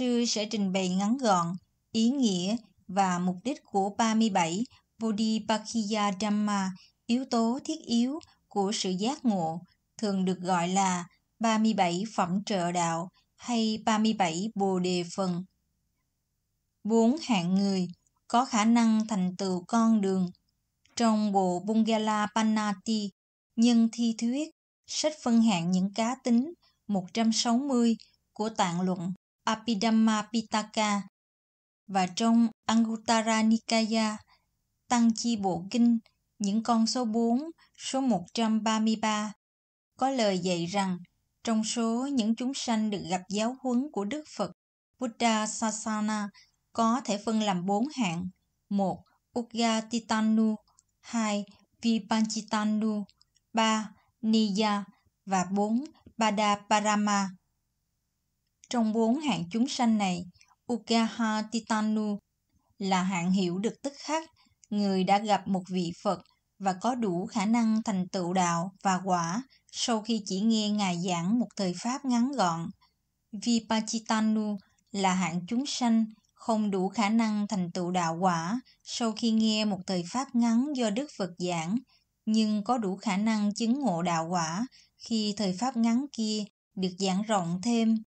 sư sẽ trình bày ngắn gọn ý nghĩa và mục đích của 37 Bodhipakkhya Dhamma, yếu tố thiết yếu của sự giác ngộ, thường được gọi là 37 phẩm trợ đạo hay 37 bồ đề phần. 4 hạng người có khả năng thành tựu con đường. Trong bộ Bungala Pannati, nhân thi thuyết, sách phân hạng những cá tính 160 của tạng luận Abhidhamma Pitaka, và trong Anguttara Nikaya, Tăng Chi Bộ Kinh, những con số 4, số 133, có lời dạy rằng trong số những chúng sanh được gặp giáo huấn của Đức Phật, Buddha Sasana có thể phân làm 4 hạng: 1. Uggatitanu, 2. Vipanchitanu, 3. Niya và 4. Badaparama. Trong 4 hạng chúng sanh này, Uggatitanu là hạng hiểu được tức khắc, người đã gặp một vị Phật và có đủ khả năng thành tựu đạo và quả sau khi chỉ nghe Ngài giảng một thời pháp ngắn gọn. Vipanchitanu là hạng chúng sanh không đủ khả năng thành tựu đạo quả sau khi nghe một thời pháp ngắn do Đức Phật giảng, nhưng có đủ khả năng chứng ngộ đạo quả khi thời pháp ngắn kia được giảng rộng thêm.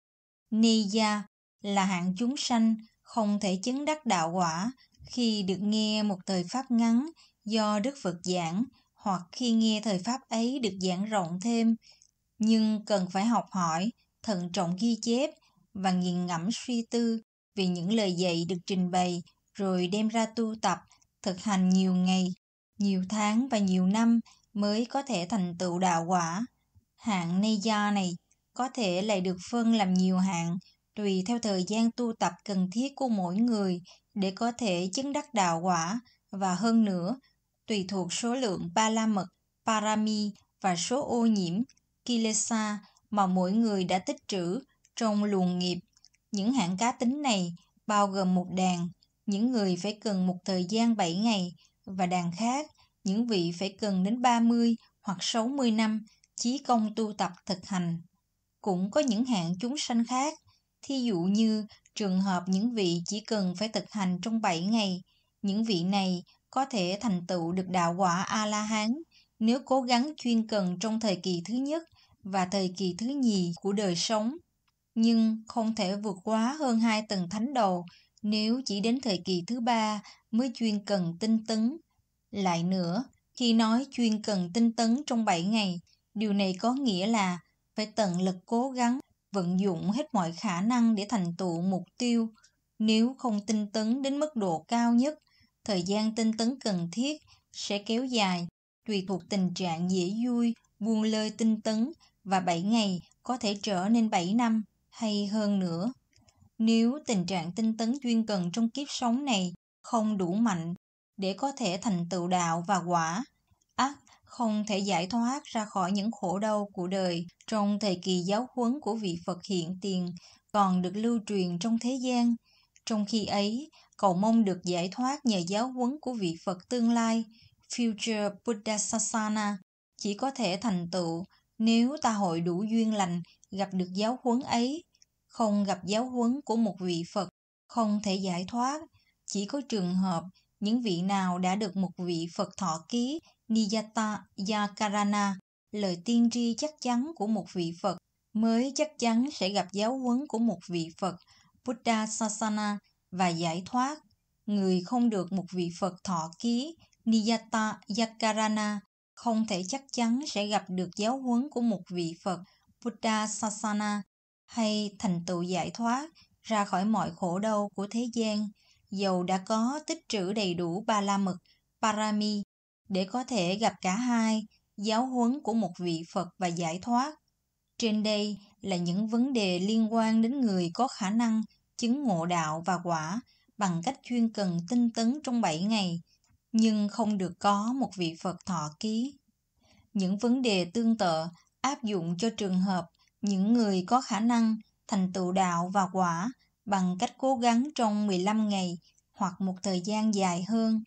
Niya là hạng chúng sanh không thể chứng đắc đạo quả khi được nghe một thời pháp ngắn do Đức Phật giảng, hoặc khi nghe thời pháp ấy được giảng rộng thêm, nhưng cần phải học hỏi, thận trọng ghi chép và nghiền ngẫm suy tư về những lời dạy được trình bày, rồi đem ra tu tập, thực hành nhiều ngày, nhiều tháng và nhiều năm mới có thể thành tựu đạo quả. Hạng Niya này có thể lại được phân làm nhiều hạng tùy theo thời gian tu tập cần thiết của mỗi người để có thể chứng đắc đạo quả, và hơn nữa, tùy thuộc số lượng ba la mật, parami và số ô nhiễm, kilesa mà mỗi người đã tích trữ trong luồng nghiệp. Những hạng cá tính này bao gồm một đàn, những người phải cần một thời gian 7 ngày, và đàn khác, những vị phải cần đến 30 hoặc 60 năm chí công tu tập thực hành. Cũng có những hạng chúng sanh khác, thí dụ như trường hợp những vị chỉ cần phải thực hành trong 7 ngày. Những vị này có thể thành tựu được đạo quả A-la-hán nếu cố gắng chuyên cần trong thời kỳ thứ nhất và thời kỳ thứ nhì của đời sống, nhưng không thể vượt quá hơn 2 tầng thánh đầu nếu chỉ đến thời kỳ thứ 3 mới chuyên cần tinh tấn. Lại nữa, khi nói chuyên cần tinh tấn trong 7 ngày, điều này có nghĩa là phải tận lực cố gắng, vận dụng hết mọi khả năng để thành tựu mục tiêu. Nếu không tinh tấn đến mức độ cao nhất, thời gian tinh tấn cần thiết sẽ kéo dài, tùy thuộc tình trạng dễ vui, buông lơi tinh tấn, và 7 ngày có thể trở nên 7 năm hay hơn nữa. Nếu tình trạng tinh tấn chuyên cần trong kiếp sống này không đủ mạnh để có thể thành tựu đạo và quả, ắt không thể giải thoát ra khỏi những khổ đau của đời trong thời kỳ giáo huấn của vị Phật hiện tiền còn được lưu truyền trong thế gian. Trong khi ấy, cầu mong được giải thoát nhờ giáo huấn của vị Phật tương lai, Future Buddha Sasana, chỉ có thể thành tựu nếu ta hội đủ duyên lành gặp được giáo huấn ấy. Không gặp giáo huấn của một vị Phật, không thể giải thoát. Chỉ có trường hợp những vị nào đã được một vị Phật thọ ký Niyata Yakarana, lời tiên tri chắc chắn của một vị Phật, mới chắc chắn sẽ gặp giáo huấn của một vị Phật Buddha Sasana và giải thoát. Người không được một vị Phật thọ ký Niyata Yakarana không thể chắc chắn sẽ gặp được giáo huấn của một vị Phật Buddha Sasana hay thành tựu giải thoát ra khỏi mọi khổ đau của thế gian, dầu đã có tích trữ đầy đủ ba la mật, parami, để có thể gặp cả hai, giáo huấn của một vị Phật và giải thoát. Trên đây là những vấn đề liên quan đến người có khả năng chứng ngộ đạo và quả bằng cách chuyên cần tinh tấn trong 7 ngày, nhưng không được có một vị Phật thọ ký. Những vấn đề tương tự áp dụng cho trường hợp những người có khả năng thành tựu đạo và quả bằng cách cố gắng trong 15 ngày hoặc một thời gian dài hơn.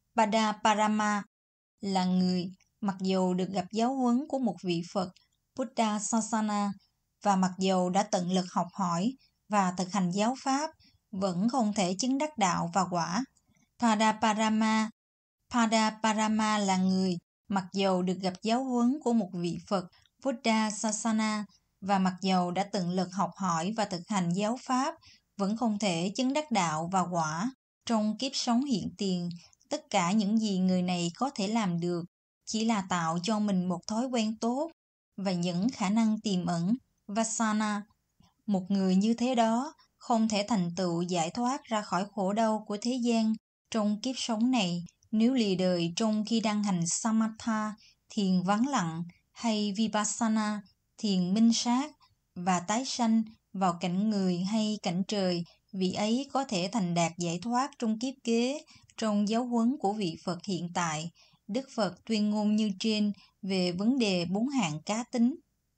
Badaparama là người mặc dầu được gặp giáo huấn của một vị Phật Buddha Sasana và mặc dầu đã tận lực học hỏi, và thực hành giáo pháp vẫn không thể chứng đắc đạo và quả. Padaparama là người mặc dầu được gặp giáo huấn của một vị Phật Buddha Sasana và mặc dầu đã tận lực học hỏi và thực hành giáo pháp vẫn không thể chứng đắc đạo và quả. Trong kiếp sống hiện tiền, tất cả những gì người này có thể làm được chỉ là tạo cho mình một thói quen tốt và những khả năng tiềm ẩn Vasana. Một người như thế đó không thể thành tựu giải thoát ra khỏi khổ đau của thế gian trong kiếp sống này nếu lìa đời trong khi đang hành Samatha, thiền vắng lặng, hay Vipassana, thiền minh sát, và tái sanh vào cảnh người hay cảnh trời. Vị ấy có thể thành đạt giải thoát trong kiếp kế. Trong giáo huấn của vị Phật hiện tại, Đức Phật tuyên ngôn như trên về vấn đề 4 hạng cá tính.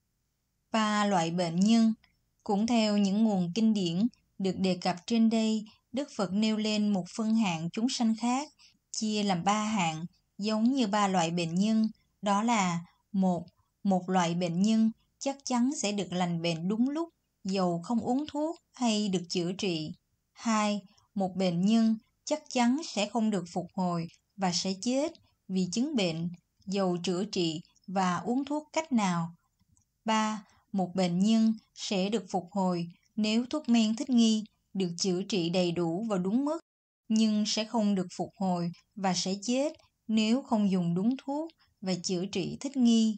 3 loại bệnh nhân. Cũng theo những nguồn kinh điển được đề cập trên đây, Đức Phật nêu lên một phân hạng chúng sanh khác, chia làm 3 hạng, giống như 3 loại bệnh nhân, đó là: 1. Một loại bệnh nhân chắc chắn sẽ được lành bệnh đúng lúc, dầu không uống thuốc hay được chữa trị. 2. Một bệnh nhân chắc chắn sẽ không được phục hồi và sẽ chết vì chứng bệnh, dầu chữa trị và uống thuốc cách nào. 3. Một bệnh nhân sẽ được phục hồi nếu thuốc men thích nghi được chữa trị đầy đủ và đúng mức, nhưng sẽ không được phục hồi và sẽ chết nếu không dùng đúng thuốc và chữa trị thích nghi.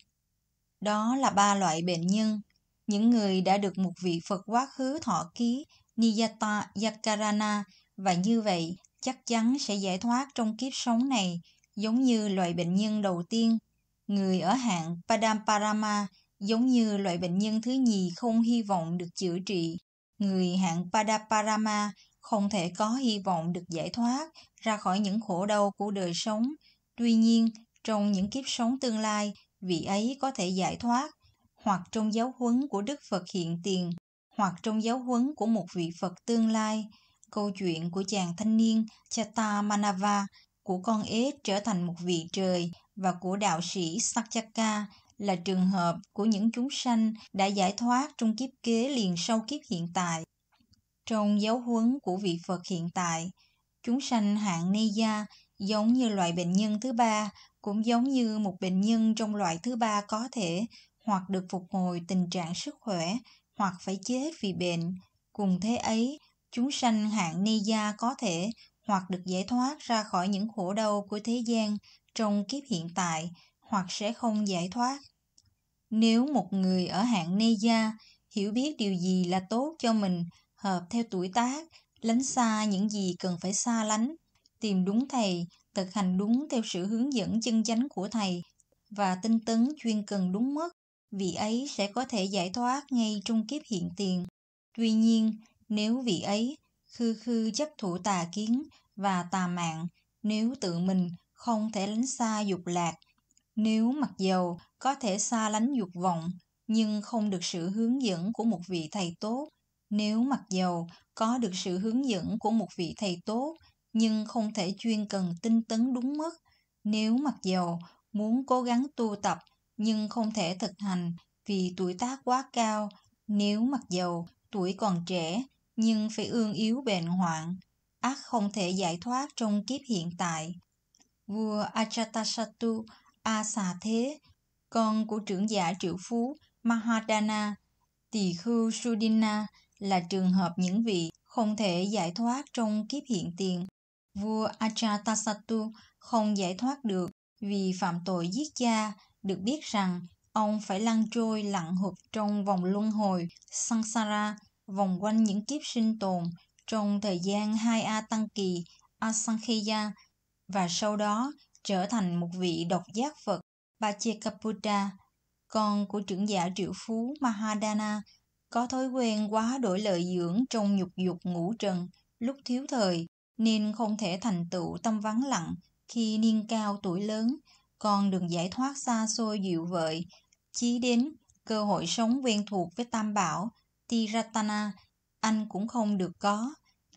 Đó là 3 loại bệnh nhân. Những người đã được một vị Phật quá khứ thọ ký Niyata Yakarana và như vậy chắc chắn sẽ giải thoát trong kiếp sống này, giống như loại bệnh nhân đầu tiên. Người ở hạng Padaparama giống như loại bệnh nhân thứ nhì không hy vọng được chữa trị. Người hạng Padaparama không thể có hy vọng được giải thoát ra khỏi những khổ đau của đời sống. Tuy nhiên, trong những kiếp sống tương lai, vị ấy có thể giải thoát, hoặc trong giáo huấn của Đức Phật hiện tiền, hoặc trong giáo huấn của một vị Phật tương lai. Câu chuyện của chàng thanh niên Chatamanava, của con ếch trở thành một vị trời và của đạo sĩ Sakyaka là trường hợp của những chúng sanh đã giải thoát trong kiếp kế liền sau kiếp hiện tại. Trong giáo huấn của vị Phật hiện tại, chúng sanh hạng Neya giống như loại bệnh nhân thứ 3, cũng giống như một bệnh nhân trong loại thứ 3 có thể hoặc được phục hồi tình trạng sức khỏe hoặc phải chết vì bệnh. Cùng thế ấy, chúng sanh hạng Neya có thể hoặc được giải thoát ra khỏi những khổ đau của thế gian trong kiếp hiện tại, hoặc sẽ không giải thoát. Nếu một người ở hạng Neya hiểu biết điều gì là tốt cho mình, hợp theo tuổi tác, lánh xa những gì cần phải xa lánh, tìm đúng thầy, thực hành đúng theo sự hướng dẫn chân chánh của thầy và tinh tấn chuyên cần đúng mức, vị ấy sẽ có thể giải thoát ngay trong kiếp hiện tiền. Tuy nhiên, nếu vị ấy khư chấp thủ tà kiến và tà mạng, nếu tự mình không thể lánh xa dục lạc, nếu mặc dầu có thể xa lánh dục vọng nhưng không được sự hướng dẫn của một vị thầy tốt, nếu mặc dầu có được sự hướng dẫn của một vị thầy tốt nhưng không thể chuyên cần tinh tấn đúng mức, nếu mặc dầu muốn cố gắng tu tập nhưng không thể thực hành vì tuổi tác quá cao, nếu mặc dầu tuổi còn trẻ nhưng phải ương yếu bệnh hoạn, ắt không thể giải thoát trong kiếp hiện tại. Vua Ajatasattu A Xà Thế, con của trưởng giả triệu phú Mahadana, tỳ khưu Sudina là trường hợp những vị không thể giải thoát trong kiếp hiện tiền. Vua Ajatasattu không giải thoát được vì phạm tội giết cha, được biết rằng ông phải lăn trôi lặn hụp trong vòng luân hồi Sansara, vòng quanh những kiếp sinh tồn trong thời gian 2 A Tăng Kỳ Asankheya, và sau đó trở thành một vị độc giác Phật Pachekaputa. Con của trưởng giả triệu phú Mahadana có thói quen quá đổi lợi dưỡng trong nhục dục ngũ trần lúc thiếu thời, nên không thể thành tựu tâm vắng lặng khi niên cao tuổi lớn. Con đường giải thoát xa xôi dịu vợi, chí đến cơ hội sống quen thuộc với Tam Bảo Tiratana, anh cũng không được có.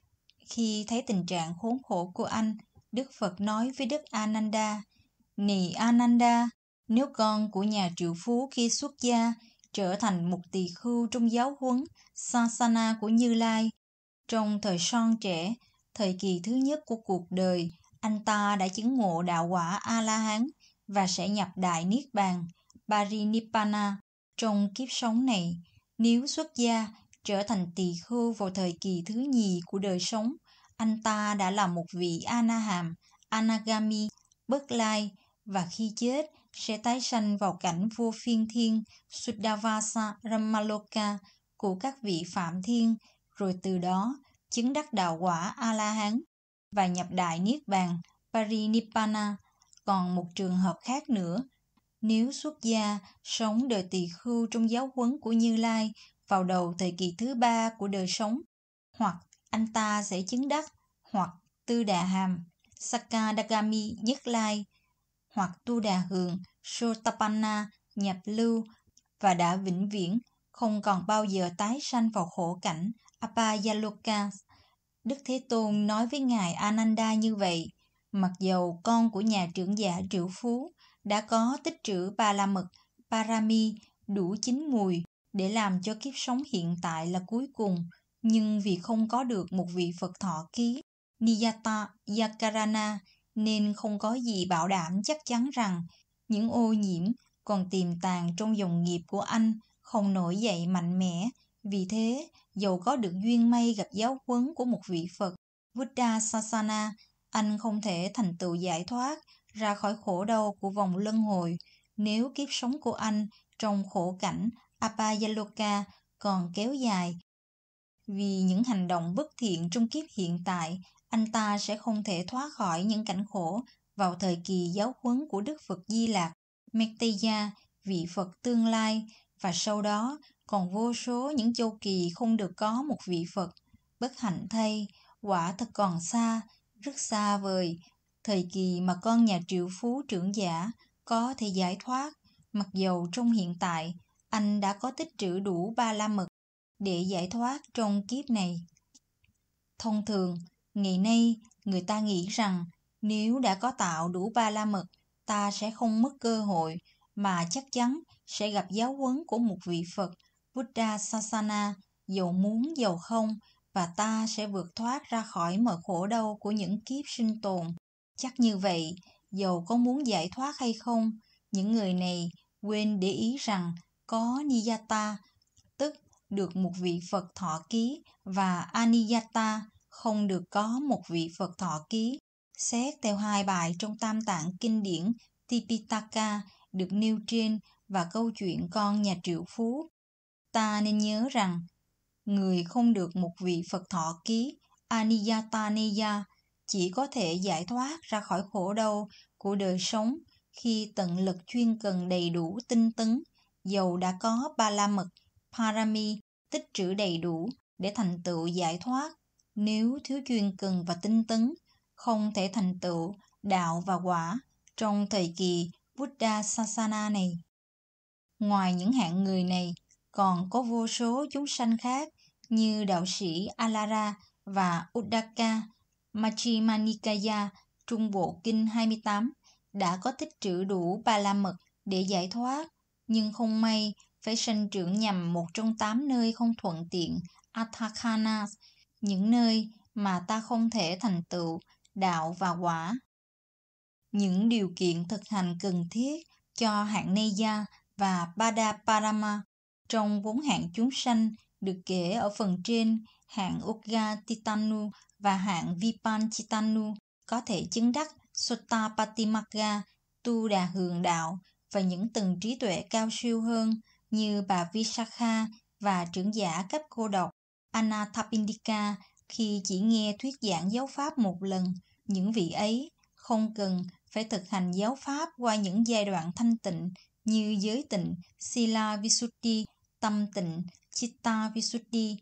Khi thấy tình trạng khốn khổ của anh, Đức Phật nói với Đức Ananda: Này Ananda, nếu con của nhà triệu phú khi xuất gia trở thành một tỳ khưu trong giáo huấn Sasana của Như Lai. Trong thời son trẻ, thời kỳ thứ nhất của cuộc đời, anh ta đã chứng ngộ đạo quả A-la-hán và sẽ nhập Đại Niết Bàn, Parinibbana, trong kiếp sống này. Nếu xuất gia, trở thành tỳ khưu vào thời kỳ thứ nhì của đời sống, anh ta đã là một vị Anaham, Anagami, bất lai, và khi chết sẽ tái sanh vào cảnh vô phiên thiên, Suddhavasa Ramaloka của các vị Phạm Thiên, rồi từ đó chứng đắc đạo quả A-la-hán và nhập Đại Niết Bàn, Parinibbana. Còn một trường hợp khác nữa, nếu xuất gia, sống đời tỳ khưu trong giáo huấn của Như Lai vào đầu thời kỳ thứ ba của đời sống, hoặc anh ta sẽ chứng đắc, hoặc Tư Đà Hàm, Sakadagami Nhất Lai, hoặc Tu Đà Hường, Sotapanna, nhập lưu, và đã vĩnh viễn không còn bao giờ tái sanh vào khổ cảnh Apayaloka. Đức Thế Tôn nói với Ngài Ananda như vậy: mặc dầu con của nhà trưởng giả triệu phú đã có tích trữ ba la mật, Parami, đủ 9 mùi để làm cho kiếp sống hiện tại là cuối cùng, nhưng vì không có được một vị Phật thọ ký, Niyata Yakarana, nên không có gì bảo đảm chắc chắn rằng những ô nhiễm còn tiềm tàng trong dòng nghiệp của anh không nổi dậy mạnh mẽ. Vì thế, dầu có được duyên may gặp giáo huấn của một vị Phật, Buddha Sasana, anh không thể thành tựu giải thoát ra khỏi khổ đau của vòng luân hồi nếu kiếp sống của anh trong khổ cảnh Apayaloka còn kéo dài. Vì những hành động bất thiện trong kiếp hiện tại, anh ta sẽ không thể thoát khỏi những cảnh khổ vào thời kỳ giáo huấn của Đức Phật Di Lặc, Metteyya, vị Phật tương lai, và sau đó còn vô số những châu kỳ không được có một vị Phật. Bất hạnh thay, quả thật còn xa, rất xa vời, thời kỳ mà con nhà triệu phú trưởng giả có thể giải thoát, mặc dầu trong hiện tại anh đã có tích trữ đủ ba la mật để giải thoát trong kiếp này. Thông thường, ngày nay người ta nghĩ rằng nếu đã có tạo đủ ba la mật, ta sẽ không mất cơ hội mà chắc chắn sẽ gặp giáo huấn của một vị Phật Buddha Sasana, dầu muốn dầu không, và ta sẽ vượt thoát ra khỏi mọi khổ đau của những kiếp sinh tồn. Chắc như vậy, dầu có muốn giải thoát hay không, những người này quên để ý rằng có Niyata, tức được một vị Phật thọ ký, và Aniyata, không được có một vị Phật thọ ký. Xét theo hai bài trong Tam Tạng kinh điển Tipitaka được nêu trên và câu chuyện con nhà triệu phú, ta nên nhớ rằng người không được một vị Phật thọ ký Aniyataneya chỉ có thể giải thoát ra khỏi khổ đau của đời sống khi tận lực chuyên cần đầy đủ tinh tấn, dầu đã có ba la mật, Parami, tích trữ đầy đủ để thành tựu giải thoát. Nếu thiếu chuyên cần và tinh tấn, không thể thành tựu đạo và quả trong thời kỳ Buddha Sasana này. Ngoài những hạng người này, còn có vô số chúng sanh khác như đạo sĩ Alara và Uddaka. Majjhima Nikaya, Trung Bộ Kinh 28, đã có tích trữ đủ ba la mật để giải thoát, nhưng không may phải sanh trưởng nhằm một trong 8 nơi không thuận tiện, Atthakana, những nơi mà ta không thể thành tựu đạo và quả. Những điều kiện thực hành cần thiết cho hạng Neya và Badaparama trong 4 hạng chúng sanh được kể ở phần trên, hạng Uggatitanu và hạng Vipanchitanu có thể chứng đắc Sotapatimagga, Tu Đà Hường đạo, và những tầng trí tuệ cao siêu hơn như bà Visakha và trưởng giả cấp cô độc Anathapindika. Khi chỉ nghe thuyết giảng giáo pháp một lần, những vị ấy không cần phải thực hành giáo pháp qua những giai đoạn thanh tịnh như giới tịnh, Sila Visuddhi, tâm tịnh, Chitta Visuddhi.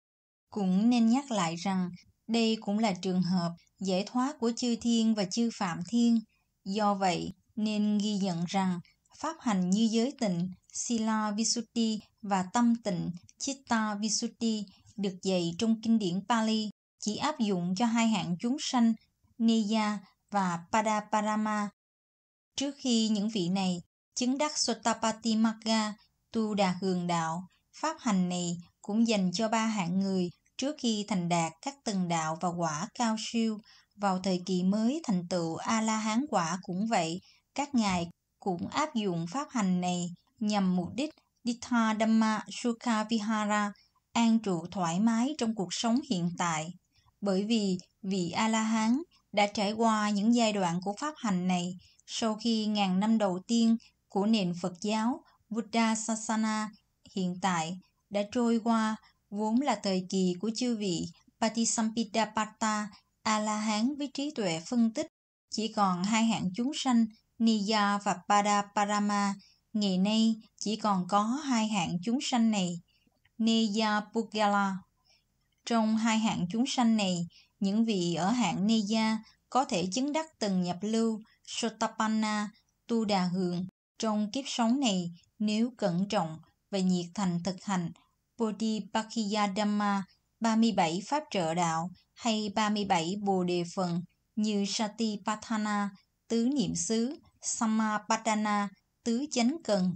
Cũng nên nhắc lại rằng đây cũng là trường hợp giải thoát của chư thiên và chư phạm thiên. Do vậy, nên ghi nhận rằng pháp hành như giới tịnh, Sila Visuddhi và tâm tịnh, Chitta Visuddhi được dạy trong kinh điển Pali chỉ áp dụng cho hai hạng chúng sanh, Neya và Padaparama. Trước khi những vị này chứng đắc Sotapatimagga, Tu Đà Hường đạo. Pháp hành này cũng dành cho 3 hạng người trước khi thành đạt các tầng đạo và quả cao siêu. Vào thời kỳ mới thành tựu A-la-hán quả cũng vậy, các ngài cũng áp dụng pháp hành này nhằm mục đích Dittha Dhamma Sukha Vihara, an trụ thoải mái trong cuộc sống hiện tại. Bởi vì vị A-la-hán đã trải qua những giai đoạn của pháp hành này sau khi ngàn năm đầu tiên của nền Phật giáo Buddha Sasana hiện tại đã trôi qua, vốn là thời kỳ của chư vị Patisampidapata, A-la-hán với trí tuệ phân tích. Chỉ còn 2 hạng chúng sanh, Niya và Padaparama. Ngày nay chỉ còn có 2 hạng chúng sanh này, Neya Pugala. Trong 2 hạng chúng sanh này, những vị ở hạng Neya có thể chứng đắc tầng nhập lưu Sotapanna, Tu Đà Hường trong kiếp sống này nếu cẩn trọng và nhiệt thành thực hành Bodhipakkhiya Dhamma, 37 pháp trợ đạo hay 37 bồ đề phần như Satipatthana, tứ niệm xứ, Samapadana, tứ chánh cần.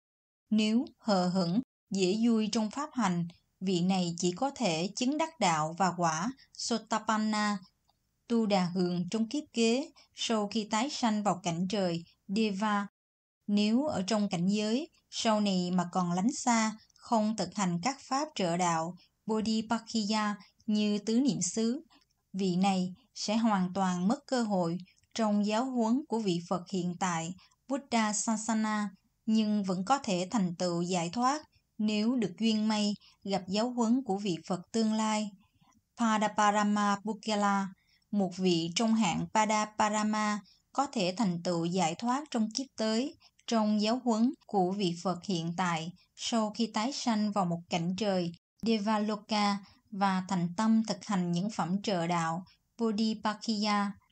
Nếu hờ hững, dễ vui trong pháp hành, vị này chỉ có thể chứng đắc đạo và quả Sotapanna, Tu Đà Hường trong kiếp kế sau khi tái sanh vào cảnh trời Deva. Nếu ở trong cảnh giới sau này mà còn lánh xa, không thực hành các pháp trợ đạo Bodhipakkhiya như tứ niệm xứ, vị này sẽ hoàn toàn mất cơ hội trong giáo huấn của vị Phật hiện tại Buddha Sasana, nhưng vẫn có thể thành tựu giải thoát nếu được duyên may gặp giáo huấn của vị Phật tương lai. Padaparama Pugala, một vị trong hạng Padaparama, có thể thành tựu giải thoát trong kiếp tới trong giáo huấn của vị Phật hiện tại sau khi tái sanh vào một cảnh trời Devaloka và thành tâm thực hành những phẩm trợ đạo Bodhipakkhiya.